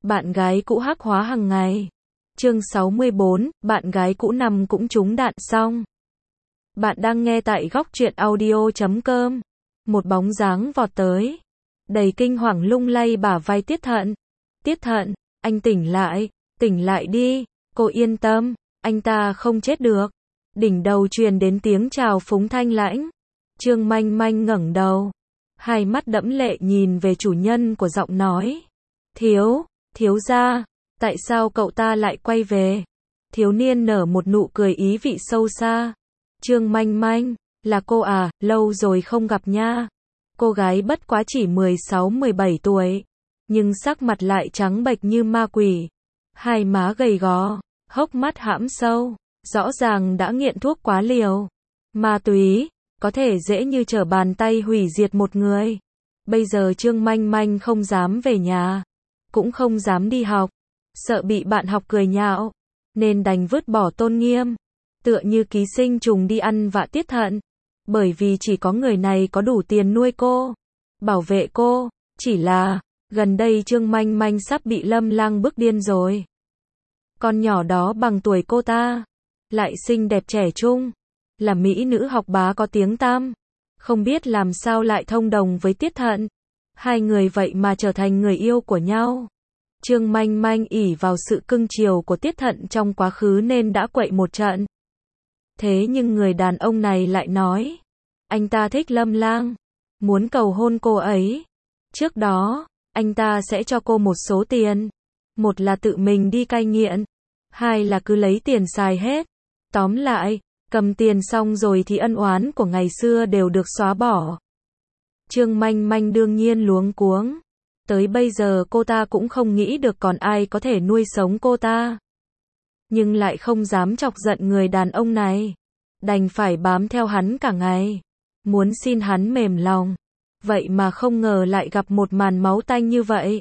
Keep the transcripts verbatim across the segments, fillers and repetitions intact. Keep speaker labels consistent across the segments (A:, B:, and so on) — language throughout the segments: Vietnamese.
A: Bạn gái cũ hắc hóa hàng ngày. Chương sáu mươi bốn, bạn gái cũ nằm cũng trúng đạn xong. Bạn đang nghe tại góc truyện audio chấm com. Một bóng dáng vọt tới, đầy kinh hoàng lung lay bả vai Tiết Thận. Tiết Thận, anh tỉnh lại, tỉnh lại đi, cô yên tâm, anh ta không chết được. Đỉnh đầu truyền đến tiếng chào phúng thanh lãnh. Trương Manh Manh ngẩng đầu, hai mắt đẫm lệ nhìn về chủ nhân của giọng nói. Thiếu, thiếu gia, tại sao cậu ta lại quay về? Thiếu niên nở một nụ cười ý vị sâu xa. Trương Manh Manh, là cô à, lâu rồi không gặp nha. Cô gái bất quá chỉ mười sáu mười bảy tuổi, nhưng sắc mặt lại trắng bệch như ma quỷ. Hai má gầy gò, hốc mắt hãm sâu, rõ ràng đã nghiện thuốc quá liều. Ma túy, có thể dễ như trở bàn tay hủy diệt một người. Bây giờ Trương Manh Manh không dám về nhà, cũng không dám đi học, sợ bị bạn học cười nhạo, nên đành vứt bỏ tôn nghiêm, tựa như ký sinh trùng đi ăn vạ Tiết Thận. Bởi vì chỉ có người này có đủ tiền nuôi cô, bảo vệ cô. Chỉ là, gần đây Trương Manh Manh sắp bị Lâm Lang bức điên rồi. Con nhỏ đó bằng tuổi cô ta, lại xinh đẹp trẻ trung, là mỹ nữ học bá có tiếng tăm, không biết làm sao lại thông đồng với Tiết Thận. Hai người vậy mà trở thành người yêu của nhau. Trương Manh Manh ỷ vào sự cưng chiều của Tiết Thận trong quá khứ nên đã quậy một trận. Thế nhưng người đàn ông này lại nói, anh ta thích Lâm Lang, muốn cầu hôn cô ấy. Trước đó, anh ta sẽ cho cô một số tiền. Một là tự mình đi cai nghiện, hai là cứ lấy tiền xài hết. Tóm lại, cầm tiền xong rồi thì ân oán của ngày xưa đều được xóa bỏ. Trương Manh Manh đương nhiên luống cuống. Tới bây giờ cô ta cũng không nghĩ được còn ai có thể nuôi sống cô ta. Nhưng lại không dám chọc giận người đàn ông này. Đành phải bám theo hắn cả ngày, muốn xin hắn mềm lòng. Vậy mà không ngờ lại gặp một màn máu tanh như vậy.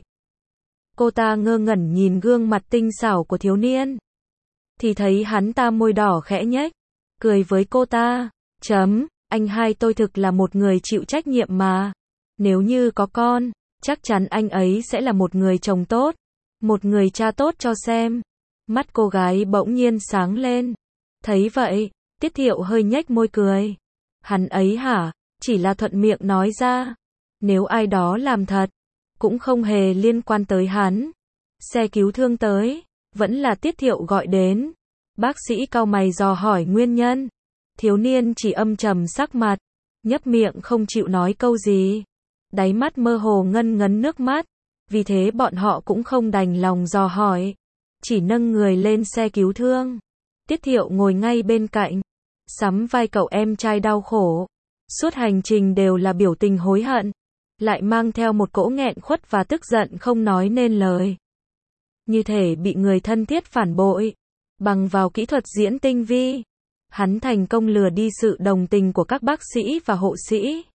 A: Cô ta ngơ ngẩn nhìn gương mặt tinh xảo của thiếu niên, thì thấy hắn ta môi đỏ khẽ nhếch, cười với cô ta. Chấm, anh hai tôi thực là một người chịu trách nhiệm mà. Nếu như có con, chắc chắn anh ấy sẽ là một người chồng tốt, một người cha tốt cho xem. Mắt cô gái bỗng nhiên sáng lên. Thấy vậy, Tiết Thiệu hơi nhếch môi cười. Hắn ấy hả, chỉ là thuận miệng nói ra. Nếu ai đó làm thật, cũng không hề liên quan tới hắn. Xe cứu thương tới, vẫn là Tiết Thiệu gọi đến. Bác sĩ cau mày dò hỏi nguyên nhân. Thiếu niên chỉ âm trầm sắc mặt, nhấp miệng không chịu nói câu gì. Đáy mắt mơ hồ ngân ngấn nước mắt. Vì thế bọn họ cũng không đành lòng dò hỏi, chỉ nâng người lên xe cứu thương. Tiết Thiệu ngồi ngay bên cạnh, sắm vai cậu em trai đau khổ. Suốt hành trình đều là biểu tình hối hận, lại mang theo một cỗ nghẹn khuất và tức giận không nói nên lời. Như thể bị người thân thiết phản bội. Bằng vào kỹ thuật diễn tinh vi, hắn thành công lừa đi sự đồng tình của các bác sĩ và hộ sĩ.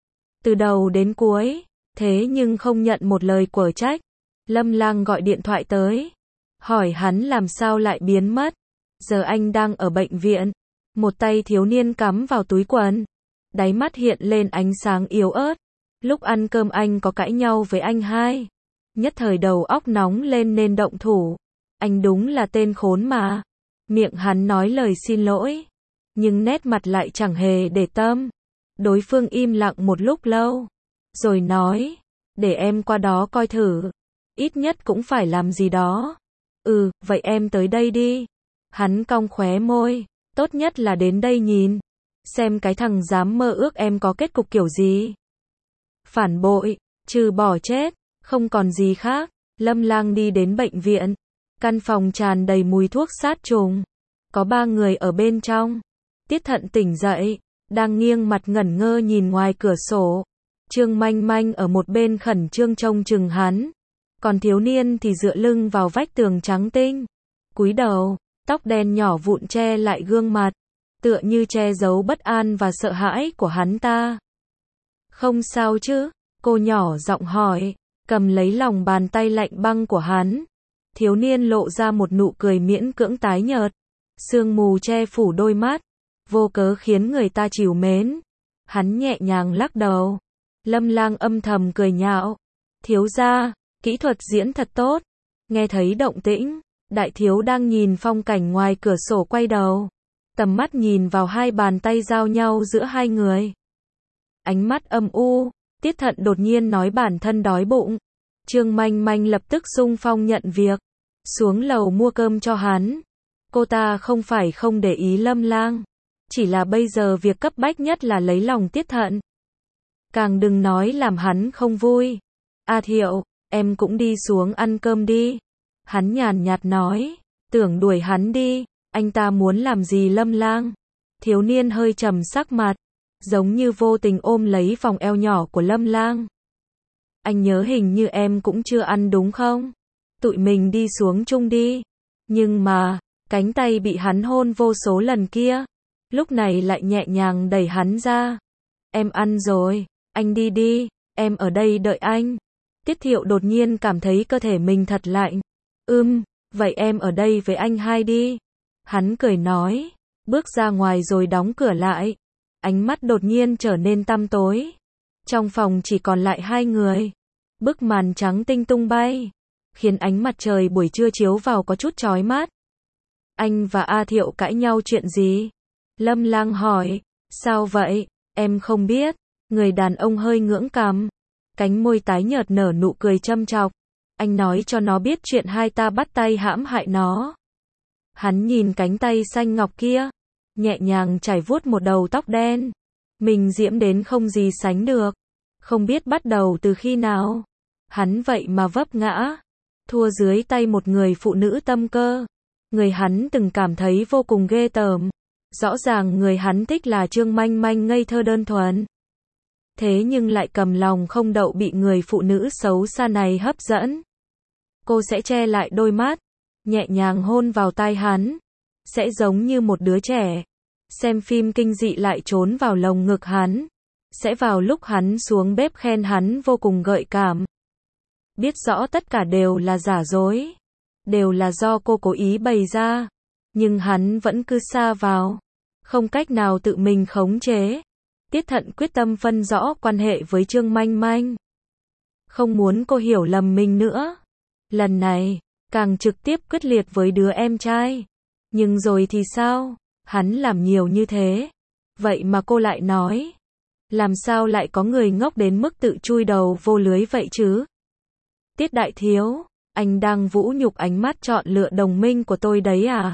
A: Từ đầu đến cuối, thế nhưng không nhận một lời quở trách. Lâm Lang gọi điện thoại tới, hỏi hắn làm sao lại biến mất. Giờ anh đang ở bệnh viện. Một tay thiếu niên cắm vào túi quần, đáy mắt hiện lên ánh sáng yếu ớt. Lúc ăn cơm anh có cãi nhau với anh hai, nhất thời đầu óc nóng lên nên động thủ. Anh đúng là tên khốn mà. Miệng hắn nói lời xin lỗi, nhưng nét mặt lại chẳng hề để tâm. Đối phương im lặng một lúc lâu, rồi nói, để em qua đó coi thử, ít nhất cũng phải làm gì đó. Ừ, vậy em tới đây đi. Hắn cong khóe môi, tốt nhất là đến đây nhìn, xem cái thằng dám mơ ước em có kết cục kiểu gì. Phản bội, trừ bỏ chết, không còn gì khác. Lâm Lang đi đến bệnh viện, căn phòng tràn đầy mùi thuốc sát trùng. Có ba người ở bên trong. Tiết Thận tỉnh dậy, đang nghiêng mặt ngẩn ngơ nhìn ngoài cửa sổ. Trương Manh Manh ở một bên khẩn trương trông chừng hắn. Còn thiếu niên thì dựa lưng vào vách tường trắng tinh, cúi đầu, tóc đen nhỏ vụn che lại gương mặt, tựa như che giấu bất an và sợ hãi của hắn ta. Không sao chứ? Cô nhỏ giọng hỏi, cầm lấy lòng bàn tay lạnh băng của hắn. Thiếu niên lộ ra một nụ cười miễn cưỡng tái nhợt, sương mù che phủ đôi mắt, vô cớ khiến người ta trìu mến. Hắn nhẹ nhàng lắc đầu. Lâm Lang âm thầm cười nhạo. Thiếu gia, kỹ thuật diễn thật tốt. Nghe thấy động tĩnh, đại thiếu đang nhìn phong cảnh ngoài cửa sổ quay đầu. Tầm mắt nhìn vào hai bàn tay giao nhau giữa hai người. Ánh mắt âm u, Tiết Thận đột nhiên nói bản thân đói bụng. Trương Manh Manh lập tức xung phong nhận việc. Xuống lầu mua cơm cho hắn. Cô ta không phải không để ý Lâm Lang. Chỉ là bây giờ việc cấp bách nhất là lấy lòng Tiết Thận. Càng đừng nói làm hắn không vui. A Thiệu, em cũng đi xuống ăn cơm đi. Hắn nhàn nhạt nói, tưởng đuổi hắn đi, anh ta muốn làm gì Lâm Lang? Thiếu niên hơi trầm sắc mặt, giống như vô tình ôm lấy vòng eo nhỏ của Lâm Lang. Anh nhớ hình như em cũng chưa ăn đúng không? Tụi mình đi xuống chung đi. Nhưng mà, cánh tay bị hắn hôn vô số lần kia, lúc này lại nhẹ nhàng đẩy hắn ra. Em ăn rồi, anh đi đi, em ở đây đợi anh. Tiết Thiệu đột nhiên cảm thấy cơ thể mình thật lạnh. Ưm, vậy em ở đây với anh hai đi. Hắn cười nói, bước ra ngoài rồi đóng cửa lại. Ánh mắt đột nhiên trở nên tăm tối. Trong phòng chỉ còn lại hai người. Bức màn trắng tinh tung bay, khiến ánh mặt trời buổi trưa chiếu vào có chút chói mắt. Anh và A Thiệu cãi nhau chuyện gì? Lâm Lang hỏi, sao vậy? Em không biết. Người đàn ông hơi ngưỡng cằm, cánh môi tái nhợt nở nụ cười châm chọc. Anh nói cho nó biết chuyện hai ta bắt tay hãm hại nó. Hắn nhìn cánh tay xanh ngọc kia, nhẹ nhàng chải vuốt một đầu tóc đen. Mình diễm đến không gì sánh được. Không biết bắt đầu từ khi nào. Hắn vậy mà vấp ngã. Thua dưới tay một người phụ nữ tâm cơ. Người hắn từng cảm thấy vô cùng ghê tởm. Rõ ràng người hắn thích là Trương Manh Manh ngây thơ đơn thuần. Thế nhưng lại cầm lòng không đậu bị người phụ nữ xấu xa này hấp dẫn. Cô sẽ che lại đôi mắt, nhẹ nhàng hôn vào tai hắn. Sẽ giống như một đứa trẻ. Xem phim kinh dị lại trốn vào lồng ngực hắn. Sẽ vào lúc hắn xuống bếp khen hắn vô cùng gợi cảm. Biết rõ tất cả đều là giả dối. Đều là do cô cố ý bày ra. Nhưng hắn vẫn cứ sa vào. Không cách nào tự mình khống chế. Tiết Thận quyết tâm phân rõ quan hệ với Trương Manh Manh. Không muốn cô hiểu lầm mình nữa. Lần này, càng trực tiếp quyết liệt với đứa em trai. Nhưng rồi thì sao? Hắn làm nhiều như thế. Vậy mà cô lại nói. Làm sao lại có người ngốc đến mức tự chui đầu vô lưới vậy chứ? Tiết đại thiếu, anh đang vũ nhục ánh mắt chọn lựa đồng minh của tôi đấy à?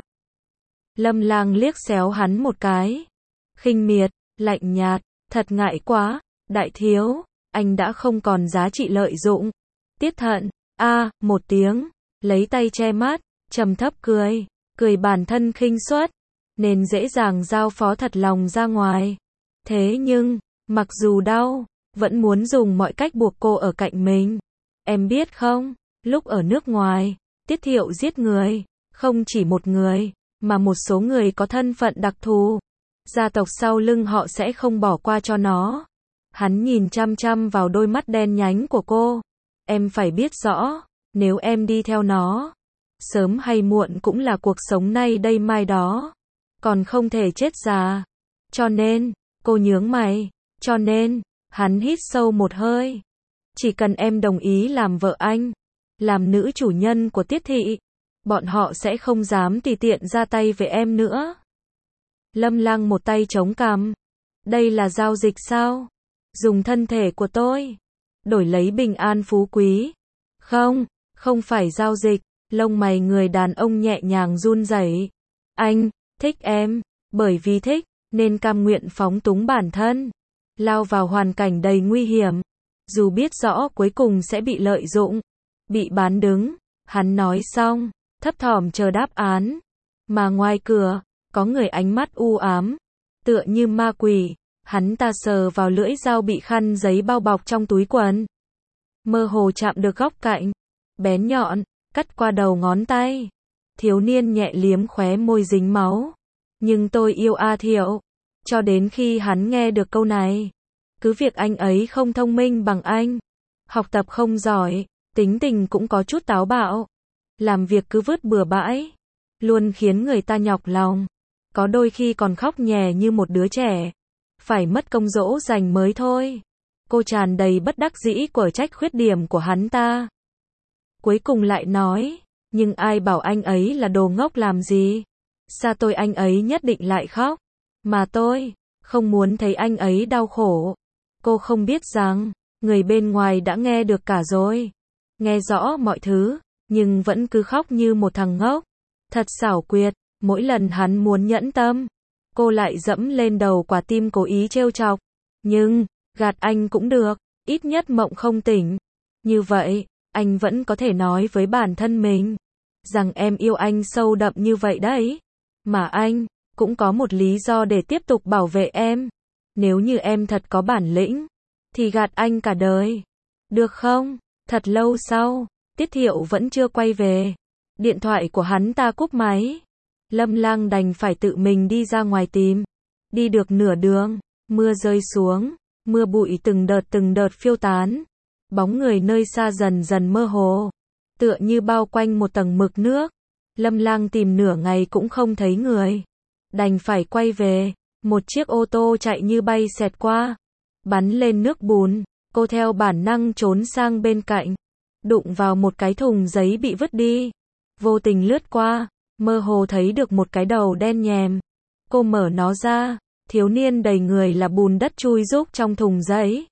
A: Lâm Lang liếc xéo hắn một cái. Khinh miệt, lạnh nhạt, thật ngại quá, đại thiếu, anh đã không còn giá trị lợi dụng. Tiết Thận, a, à, một tiếng, lấy tay che mắt, trầm thấp cười, cười bản thân khinh suất, nên dễ dàng giao phó thật lòng ra ngoài. Thế nhưng, mặc dù đau, vẫn muốn dùng mọi cách buộc cô ở cạnh mình. Em biết không, lúc ở nước ngoài, Tiết Thiệu giết người, không chỉ một người, mà một số người có thân phận đặc thù. Gia tộc sau lưng họ sẽ không bỏ qua cho nó. Hắn nhìn chăm chăm vào đôi mắt đen nhánh của cô. Em phải biết rõ, nếu em đi theo nó, sớm hay muộn cũng là cuộc sống nay đây mai đó. Còn không thể chết già. Cho nên, cô nhướng mày. Cho nên, hắn hít sâu một hơi. Chỉ cần em đồng ý làm vợ anh, làm nữ chủ nhân của Tiết thị, bọn họ sẽ không dám tùy tiện ra tay với em nữa. Lâm Lang một tay chống cằm. Đây là giao dịch sao? Dùng thân thể của tôi đổi lấy bình an phú quý. Không, không phải giao dịch. Lông mày người đàn ông nhẹ nhàng run rẩy. Anh thích em, bởi vì thích nên cam nguyện phóng túng bản thân, lao vào hoàn cảnh đầy nguy hiểm, dù biết rõ cuối cùng sẽ bị lợi dụng, bị bán đứng. Hắn nói xong, thấp thỏm chờ đáp án. Mà ngoài cửa, có người ánh mắt u ám, tựa như ma quỷ. Hắn ta sờ vào lưỡi dao bị khăn giấy bao bọc trong túi quần. Mơ hồ chạm được góc cạnh, bén nhọn, cắt qua đầu ngón tay. Thiếu niên nhẹ liếm khóe môi dính máu. Nhưng tôi yêu A Thiệu. Cho đến khi hắn nghe được câu này. Cứ việc anh ấy không thông minh bằng anh, học tập không giỏi, tính tình cũng có chút táo bạo, làm việc cứ vứt bừa bãi, luôn khiến người ta nhọc lòng. Có đôi khi còn khóc nhè như một đứa trẻ. Phải mất công dỗ dành mới thôi. Cô tràn đầy bất đắc dĩ của trách khuyết điểm của hắn ta. Cuối cùng lại nói, Nhưng ai bảo anh ấy là đồ ngốc làm gì? Xa tôi anh ấy nhất định lại khóc. Mà tôi không muốn thấy anh ấy đau khổ. Cô không biết rằng, người bên ngoài đã nghe được cả rồi. Nghe rõ mọi thứ, nhưng vẫn cứ khóc như một thằng ngốc. Thật xảo quyệt, mỗi lần hắn muốn nhẫn tâm, cô lại dẫm lên đầu quả tim cố ý trêu chọc. Nhưng, gạt anh cũng được, ít nhất mộng không tỉnh. Như vậy, anh vẫn có thể nói với bản thân mình, rằng em yêu anh sâu đậm như vậy đấy. Mà anh, cũng có một lý do để tiếp tục bảo vệ em. Nếu như em thật có bản lĩnh, thì gạt anh cả đời. Được không? Thật lâu sau, Tiết Thiệu vẫn chưa quay về. Điện thoại của hắn ta cúp máy. Lâm Lang đành phải tự mình đi ra ngoài tìm. Đi được nửa đường, mưa rơi xuống, mưa bụi từng đợt từng đợt phiêu tán. Bóng người nơi xa dần dần mơ hồ, tựa như bao quanh một tầng mực nước. Lâm Lang tìm nửa ngày cũng không thấy người. Đành phải quay về. Một chiếc ô tô chạy như bay xẹt qua, bắn lên nước bùn. Cô theo bản năng trốn sang bên cạnh, đụng vào một cái thùng giấy bị vứt đi. Vô tình lướt qua, mơ hồ thấy được một cái đầu đen nhèm. Cô mở nó ra, thiếu niên đầy người là bùn đất chui rúc trong thùng giấy.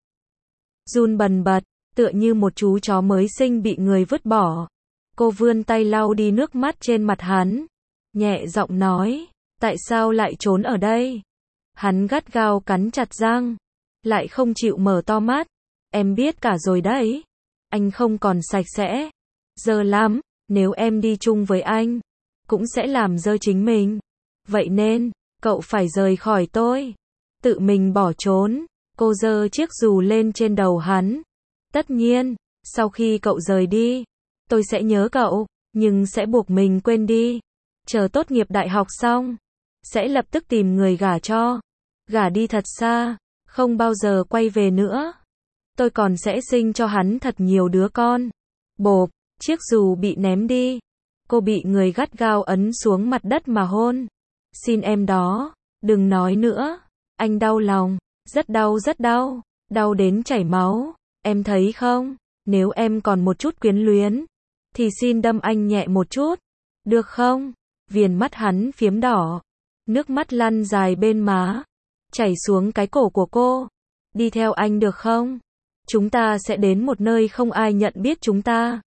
A: Run bần bật, tựa như một chú chó mới sinh bị người vứt bỏ. Cô vươn tay lau đi nước mắt trên mặt hắn, nhẹ giọng nói, tại sao lại trốn ở đây? Hắn gắt gao cắn chặt răng, lại không chịu mở to mắt. Em biết cả rồi đấy, anh không còn sạch sẽ, dơ lắm, nếu em đi chung với anh, cũng sẽ làm dơ chính mình. Vậy nên, cậu phải rời khỏi tôi, tự mình bỏ trốn. Cô giơ chiếc dù lên trên đầu hắn. Tất nhiên, sau khi cậu rời đi, tôi sẽ nhớ cậu, nhưng sẽ buộc mình quên đi. Chờ tốt nghiệp đại học xong, sẽ lập tức tìm người gả cho. Gả đi thật xa, không bao giờ quay về nữa. Tôi còn sẽ sinh cho hắn thật nhiều đứa con. Bộp, chiếc dù bị ném đi. Cô bị người gắt gao ấn xuống mặt đất mà hôn. Xin em đó, đừng nói nữa. Anh đau lòng, rất đau rất đau, đau đến chảy máu. Em thấy không, nếu em còn một chút quyến luyến, thì xin đâm anh nhẹ một chút. Được không? Viền mắt hắn phiếm đỏ. Nước mắt lăn dài bên má, chảy xuống cái cổ của cô. Đi theo anh được không? Chúng ta sẽ đến một nơi không ai nhận biết chúng ta.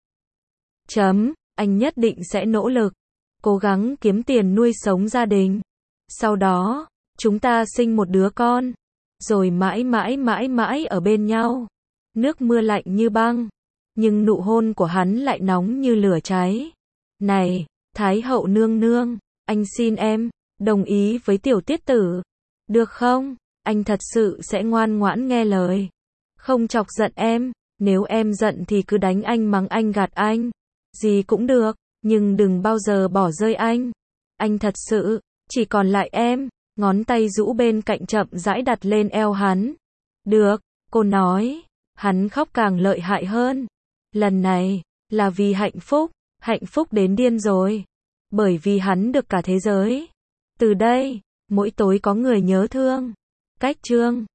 A: Chấm, anh nhất định sẽ nỗ lực, cố gắng kiếm tiền nuôi sống gia đình. Sau đó, chúng ta sinh một đứa con, rồi mãi mãi mãi mãi ở bên nhau. Nước mưa lạnh như băng, nhưng nụ hôn của hắn lại nóng như lửa cháy. Này, Thái hậu nương nương, anh xin em, đồng ý với tiểu tiết tử. Được không? Anh thật sự sẽ ngoan ngoãn nghe lời. Không chọc giận em, nếu em giận thì cứ đánh anh mắng anh gạt anh. Gì cũng được, nhưng đừng bao giờ bỏ rơi anh. Anh thật sự, chỉ còn lại em. Ngón tay rũ bên cạnh chậm rãi đặt lên eo hắn. Được, cô nói. Hắn khóc càng lợi hại hơn. Lần này, là vì hạnh phúc, hạnh phúc đến điên rồi. Bởi vì hắn được cả thế giới. Từ đây, mỗi tối có người nhớ thương. Cách chương